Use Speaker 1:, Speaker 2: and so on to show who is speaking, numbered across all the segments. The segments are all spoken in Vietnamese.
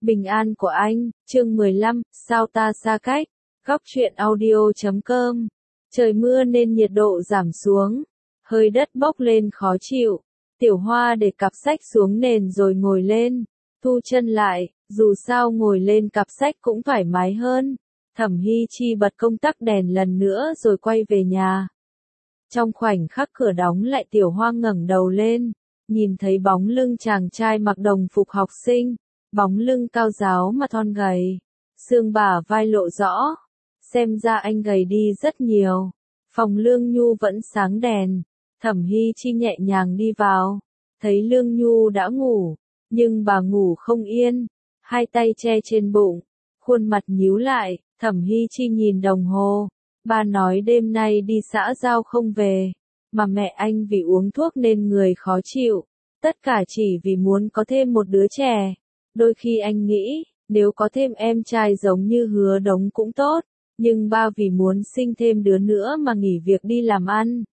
Speaker 1: Bình an của anh, chương 15, sao ta xa cách, góc truyện audio.com. Trời mưa nên nhiệt độ giảm xuống, hơi đất bốc lên khó chịu. Tiểu Hoa để cặp sách xuống nền rồi ngồi lên, thu chân lại, dù sao ngồi lên cặp sách cũng thoải mái hơn. Thẩm Hy Chi bật công tắc đèn lần nữa rồi quay về nhà. Trong khoảnh khắc cửa đóng lại, Tiểu Hoa ngẩng đầu lên, nhìn thấy bóng lưng chàng trai mặc đồng phục học sinh, bóng lưng cao ráo mà thon gầy, xương bả vai lộ rõ, xem ra anh gầy đi rất nhiều. Phòng Lương Nhu vẫn sáng đèn, Thẩm Hy Chi nhẹ nhàng đi vào, thấy Lương Nhu đã ngủ, nhưng bà ngủ không yên, hai tay che trên bụng, khuôn mặt nhíu lại. Thẩm Hy Chi nhìn đồng hồ, ba nói đêm nay đi xã giao không về, mà mẹ anh vì uống thuốc nên người khó chịu, tất cả chỉ vì muốn có thêm một đứa trẻ. Đôi khi anh nghĩ, nếu có thêm em trai giống như Hứa Đống cũng tốt, nhưng ba vì muốn sinh thêm đứa nữa mà nghỉ việc đi làm ăn.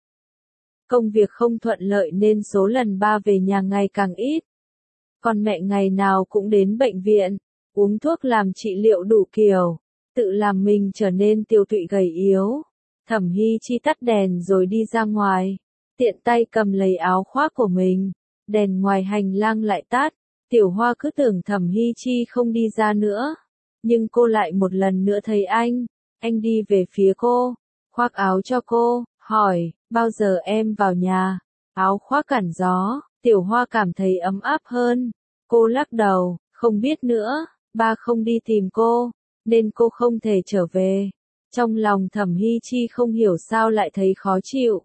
Speaker 1: Công việc không thuận lợi nên số lần ba về nhà ngày càng ít. Còn mẹ ngày nào cũng đến bệnh viện, uống thuốc làm trị liệu đủ kiểu, tự làm mình trở nên tiều tụy gầy yếu. Thẩm Hy Chi tắt đèn rồi đi ra ngoài, tiện tay cầm lấy áo khoác của mình, đèn ngoài hành lang lại tắt. Tiểu Hoa cứ tưởng Thẩm Hy Chi không đi ra nữa, nhưng cô lại một lần nữa thấy anh đi về phía cô, khoác áo cho cô, hỏi, bao giờ em vào nhà? Áo khoác cản gió, Tiểu Hoa cảm thấy ấm áp hơn, cô lắc đầu, không biết nữa, ba không đi tìm cô, nên cô không thể trở về. Trong lòng Thẩm Hy Chi không hiểu sao lại thấy khó chịu.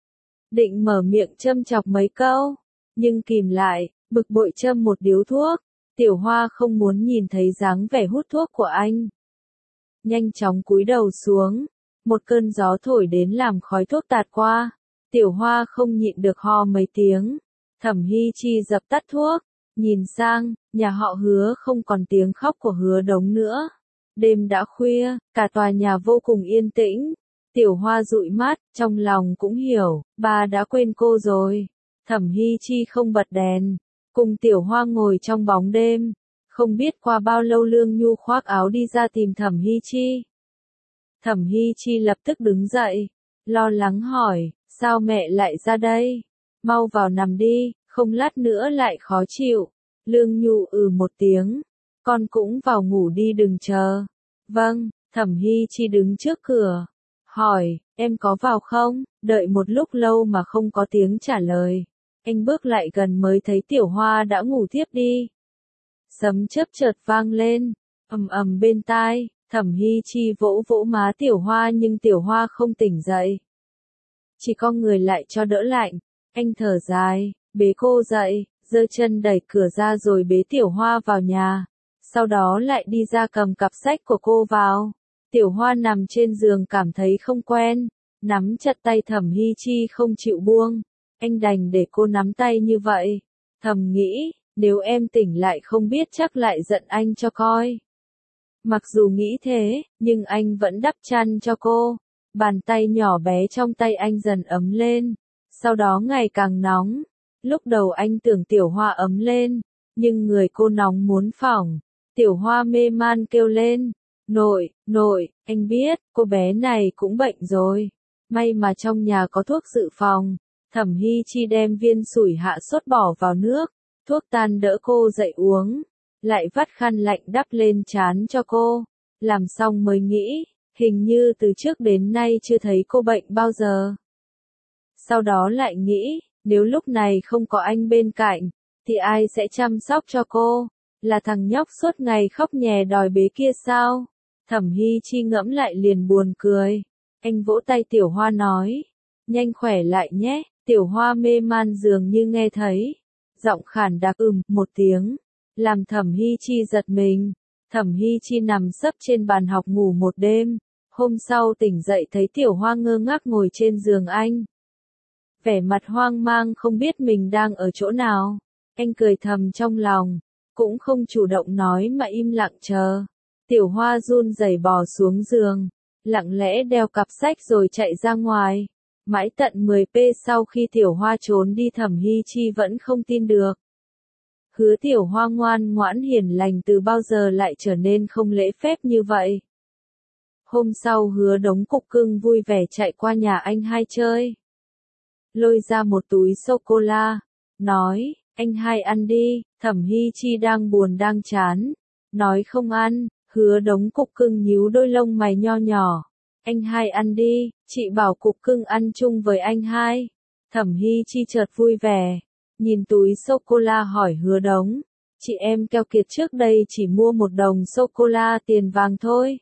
Speaker 1: Định mở miệng châm chọc mấy câu, nhưng kìm lại, bực bội châm một điếu thuốc. Tiểu Hoa không muốn nhìn thấy dáng vẻ hút thuốc của anh. Nhanh chóng cúi đầu xuống, một cơn gió thổi đến làm khói thuốc tạt qua. Tiểu Hoa không nhịn được ho mấy tiếng. Thẩm Hy Chi dập tắt thuốc, nhìn sang, nhà họ Hứa không còn tiếng khóc của Hứa Đống nữa. Đêm đã khuya, cả tòa nhà vô cùng yên tĩnh. Tiểu Hoa dụi mắt, trong lòng cũng hiểu, ba đã quên cô rồi. Thẩm Hy Chi không bật đèn, cùng Tiểu Hoa ngồi trong bóng đêm. Không biết qua bao lâu Lương Nhu khoác áo đi ra tìm Thẩm Hy Chi. Thẩm Hy Chi lập tức đứng dậy, lo lắng hỏi, sao mẹ lại ra đây? Mau vào nằm đi, không lát nữa lại khó chịu. Lương Nhu một tiếng, con cũng vào ngủ đi đừng chờ. Vâng, Thẩm Hy Chi đứng trước cửa, hỏi, em có vào không? Đợi một lúc lâu mà không có tiếng trả lời. Anh bước lại gần mới thấy Tiểu Hoa đã ngủ thiếp đi. Sấm chớp chợt vang lên, ầm ầm bên tai, Thẩm Hy Chi vỗ vỗ má Tiểu Hoa nhưng Tiểu Hoa không tỉnh dậy. Chỉ có người lại cho đỡ lạnh, anh thở dài, bế cô dậy, giơ chân đẩy cửa ra rồi bế Tiểu Hoa vào nhà. Sau đó lại đi ra cầm cặp sách của cô vào. Tiểu Hoa nằm trên giường cảm thấy không quen, nắm chặt tay Thẩm Hy Chi không chịu buông. Anh đành để cô nắm tay như vậy. Thầm nghĩ, nếu em tỉnh lại không biết chắc lại giận anh cho coi. Mặc dù nghĩ thế, nhưng anh vẫn đắp chăn cho cô. Bàn tay nhỏ bé trong tay anh dần ấm lên, sau đó ngày càng nóng. Lúc đầu anh tưởng Tiểu Hoa ấm lên, nhưng người cô nóng muốn phỏng. Tiểu Hoa mê man kêu lên, nội, anh biết, cô bé này cũng bệnh rồi. May mà trong nhà có thuốc dự phòng. Thẩm Hy Chi đem viên sủi hạ sốt bỏ vào nước, thuốc tan đỡ cô dậy uống, lại vắt khăn lạnh đắp lên trán cho cô. Làm xong mới nghĩ, hình như từ trước đến nay chưa thấy cô bệnh bao giờ. Sau đó lại nghĩ, nếu lúc này không có anh bên cạnh, thì ai sẽ chăm sóc cho cô? Là thằng nhóc suốt ngày khóc nhè đòi bế kia sao? Thẩm Hy Chi ngẫm lại liền buồn cười. Anh vỗ tay Tiểu Hoa nói, nhanh khỏe lại nhé. Tiểu Hoa mê man dường như nghe thấy, giọng khản đặc một tiếng, làm Thẩm Hy Chi giật mình. Thẩm Hy Chi nằm sấp trên bàn học ngủ một đêm, hôm sau tỉnh dậy thấy Tiểu Hoa ngơ ngác ngồi trên giường anh. Vẻ mặt hoang mang không biết mình đang ở chỗ nào, anh cười thầm trong lòng, cũng không chủ động nói mà im lặng chờ. Tiểu Hoa run rẩy bò xuống giường, lặng lẽ đeo cặp sách rồi chạy ra ngoài. Mãi tận 10 p sau khi Tiểu Hoa trốn đi Thẩm Hy Chi vẫn không tin được. Hứa Tiểu Hoa ngoan ngoãn hiền lành từ bao giờ lại trở nên không lễ phép như vậy. Hôm sau Hứa Đống cục cưng vui vẻ chạy qua nhà anh hai chơi. Lôi ra một túi sô-cô-la, nói, anh hai ăn đi, Thẩm Hy Chi đang buồn đang chán. Nói không ăn, Hứa Đống cục cưng nhíu đôi lông mày nho nhỏ. Anh hai ăn đi, chị bảo cục cưng ăn chung với anh hai. Thẩm Hy Chi chợt vui vẻ, nhìn túi sô-cô-la hỏi Hứa Đống, chị em keo kiệt trước đây chỉ mua một đồng sô-cô-la tiền vàng thôi.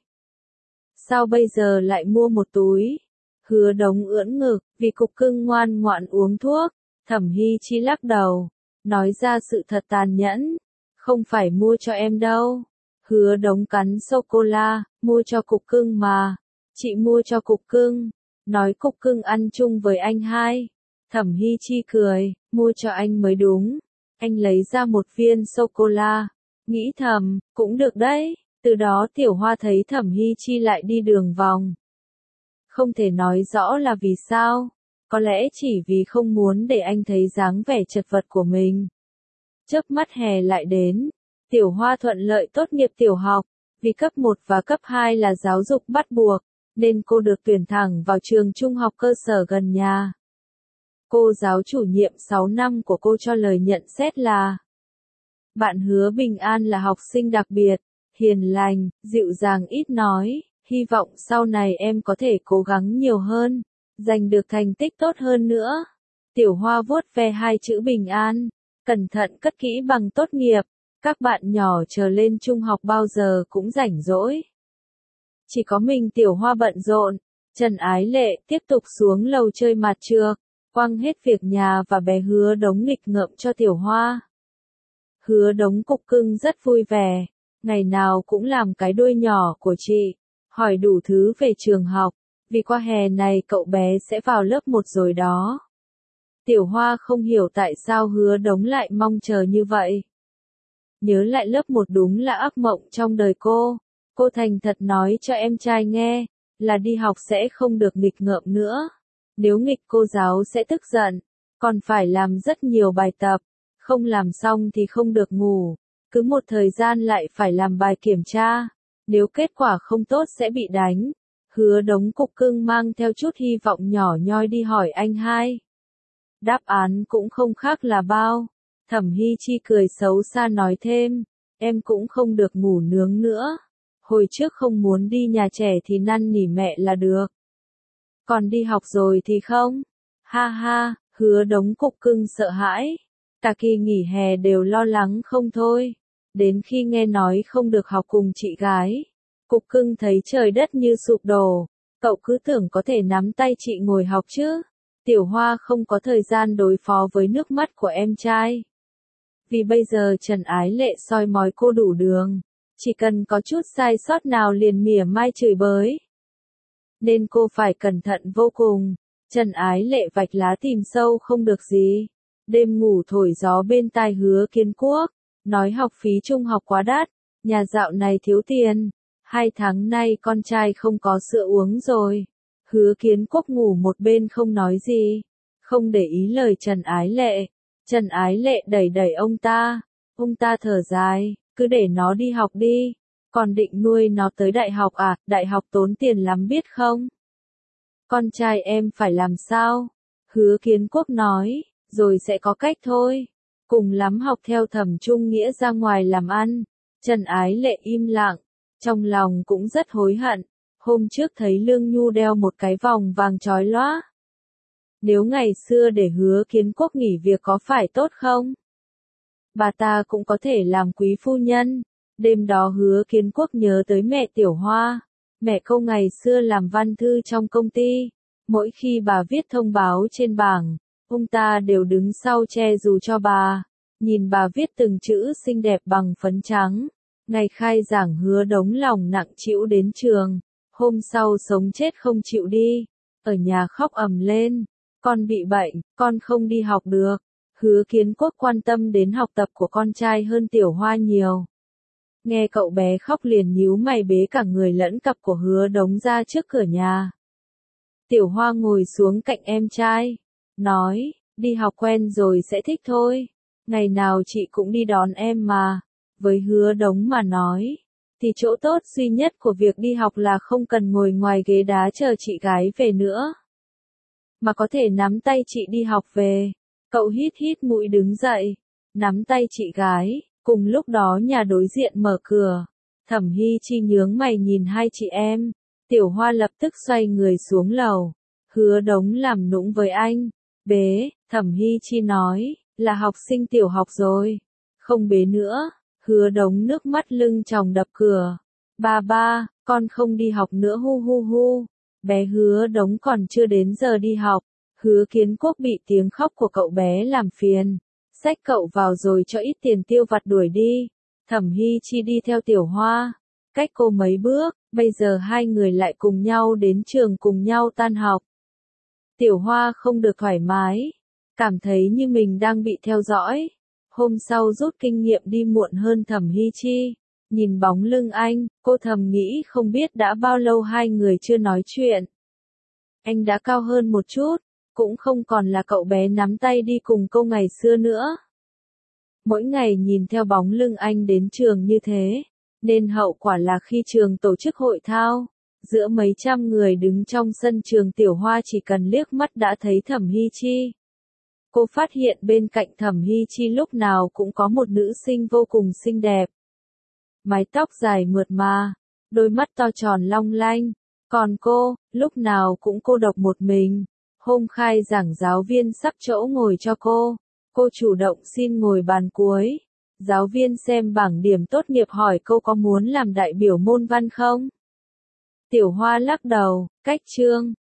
Speaker 1: Sao bây giờ lại mua một túi? Hứa Đống ưỡn ngực, vì cục cưng ngoan ngoãn uống thuốc. Thẩm Hy Chi lắc đầu, nói ra sự thật tàn nhẫn, không phải mua cho em đâu. Hứa Đống cắn sô-cô-la, mua cho cục cưng mà. Chị mua cho cục cưng, nói cục cưng ăn chung với anh hai. Thẩm Hy Chi cười, mua cho anh mới đúng. Anh lấy ra một viên sô-cô-la, nghĩ thầm, cũng được đấy. Từ đó Tiểu Hoa thấy Thẩm Hy Chi lại đi đường vòng. Không thể nói rõ là vì sao, có lẽ chỉ vì không muốn để anh thấy dáng vẻ chật vật của mình. Chớp mắt hè lại đến, Tiểu Hoa thuận lợi tốt nghiệp tiểu học, vì cấp 1 và cấp 2 là giáo dục bắt buộc, nên cô được tuyển thẳng vào trường trung học cơ sở gần nhà. Cô giáo chủ nhiệm 6 năm của cô cho lời nhận xét là: bạn Hứa Bình An là học sinh đặc biệt, hiền lành, dịu dàng ít nói, hy vọng sau này em có thể cố gắng nhiều hơn, giành được thành tích tốt hơn nữa. Tiểu Hoa vuốt ve hai chữ Bình An, cẩn thận cất kỹ bằng tốt nghiệp, các bạn nhỏ chờ lên trung học bao giờ cũng rảnh rỗi. Chỉ có mình Tiểu Hoa bận rộn, Trần Ái Lệ tiếp tục xuống lầu chơi mặt trược, quăng hết việc nhà và bé Hứa Đống nghịch ngợm cho Tiểu Hoa. Hứa Đống cục cưng rất vui vẻ, ngày nào cũng làm cái đuôi nhỏ của chị, hỏi đủ thứ về trường học, vì qua hè này cậu bé sẽ vào lớp 1 rồi đó. Tiểu Hoa không hiểu tại sao Hứa Đống lại mong chờ như vậy. Nhớ lại lớp 1 đúng là ác mộng trong đời cô thành thật nói cho em trai nghe, là đi học sẽ không được nghịch ngợm nữa. Nếu nghịch cô giáo sẽ tức giận, còn phải làm rất nhiều bài tập, không làm xong thì không được ngủ, cứ một thời gian lại phải làm bài kiểm tra, nếu kết quả không tốt sẽ bị đánh. Hứa Đống cục cưng mang theo chút hy vọng nhỏ nhoi đi hỏi anh hai. Đáp án cũng không khác là bao. Thẩm Hy Chi cười xấu xa nói thêm, em cũng không được ngủ nướng nữa. Hồi trước không muốn đi nhà trẻ thì năn nỉ mẹ là được. Còn đi học rồi thì không? Ha ha, Hứa Đống cục cưng sợ hãi. Cả kỳ nghỉ hè đều lo lắng không thôi. Đến khi nghe nói không được học cùng chị gái, cục cưng thấy trời đất như sụp đổ. Cậu cứ tưởng có thể nắm tay chị ngồi học chứ. Tiểu Hoa không có thời gian đối phó với nước mắt của em trai. Vì bây giờ Trần Ái Lệ soi mói cô đủ đường, chỉ cần có chút sai sót nào liền mỉa mai chửi bới. Nên cô phải cẩn thận vô cùng. Trần Ái Lệ vạch lá tìm sâu không được gì. Đêm ngủ thổi gió bên tai Hứa Kiến Quốc, nói học phí trung học quá đắt, nhà dạo này thiếu tiền, 2 tháng nay con trai không có sữa uống rồi. Hứa Kiến Quốc ngủ một bên không nói gì, không để ý lời Trần Ái Lệ. Trần Ái Lệ đẩy đẩy ông ta thở dài, cứ để nó đi học đi, còn định nuôi nó tới đại học à, đại học tốn tiền lắm biết không? Con trai em phải làm sao? Hứa Kiến Quốc nói, rồi sẽ có cách thôi, cùng lắm học theo Thẩm Trung Nghĩa ra ngoài làm ăn. Trần Ái Lệ im lặng, trong lòng cũng rất hối hận, hôm trước thấy Lương Nhu đeo một cái vòng vàng chói lóa. Nếu ngày xưa để Hứa Kiến Quốc nghỉ việc có phải tốt không? Bà ta cũng có thể làm quý phu nhân. Đêm đó Hứa Kiến Quốc nhớ tới mẹ Tiểu Hoa. Mẹ cô ngày xưa làm văn thư trong công ty. Mỗi khi bà viết thông báo trên bảng, ông ta đều đứng sau che dù cho bà. Nhìn bà viết từng chữ xinh đẹp bằng phấn trắng. Ngày khai giảng Hứa Đống lòng nặng trĩu đến trường. Hôm sau sống chết không chịu đi. Ở nhà khóc ầm lên. Con bị bệnh, con không đi học được. Hứa Kiến Quốc quan tâm đến học tập của con trai hơn Tiểu Hoa nhiều. Nghe cậu bé khóc liền nhíu mày bế cả người lẫn cặp của Hứa Đống ra trước cửa nhà. Tiểu Hoa ngồi xuống cạnh em trai, nói, đi học quen rồi sẽ thích thôi. Ngày nào chị cũng đi đón em mà. Với Hứa Đống mà nói, thì chỗ tốt duy nhất của việc đi học là không cần ngồi ngoài ghế đá chờ chị gái về nữa, mà có thể nắm tay chị đi học về. Cậu hít hít mũi đứng dậy, nắm tay chị gái. Cùng lúc đó nhà đối diện mở cửa. Thẩm Hy Chi nhướng mày nhìn hai chị em. Tiểu Hoa lập tức xoay người xuống lầu. Hứa Đống làm nũng với anh. Bế, Thẩm Hy Chi nói, là học sinh tiểu học rồi. Không bế nữa. Hứa Đống nước mắt lưng tròng đập cửa. Ba ba, con không đi học nữa hu hu hu. Bé Hứa Đống còn chưa đến giờ đi học. Hứa Kiến Quốc bị tiếng khóc của cậu bé làm phiền. Xách cậu vào rồi cho ít tiền tiêu vặt đuổi đi. Thẩm Hy Chi đi theo Tiểu Hoa. Cách cô mấy bước, bây giờ hai người lại cùng nhau đến trường cùng nhau tan học. Tiểu Hoa không được thoải mái. Cảm thấy như mình đang bị theo dõi. Hôm sau rút kinh nghiệm đi muộn hơn Thẩm Hy Chi. Nhìn bóng lưng anh, cô thầm nghĩ không biết đã bao lâu hai người chưa nói chuyện. Anh đã cao hơn một chút, cũng không còn là cậu bé nắm tay đi cùng cô ngày xưa nữa. Mỗi ngày nhìn theo bóng lưng anh đến trường như thế, nên hậu quả là khi trường tổ chức hội thao, giữa mấy trăm người đứng trong sân trường Tiểu Hoa chỉ cần liếc mắt đã thấy Thẩm Hy Chi. Cô phát hiện bên cạnh Thẩm Hy Chi lúc nào cũng có một nữ sinh vô cùng xinh đẹp. Mái tóc dài mượt mà, đôi mắt to tròn long lanh, còn cô, lúc nào cũng cô độc một mình. Hôm khai giảng giáo viên sắp chỗ ngồi cho cô chủ động xin ngồi bàn cuối. Giáo viên xem bảng điểm tốt nghiệp hỏi cô có muốn làm đại biểu môn văn không? Tiểu Hoa lắc đầu, cách chương.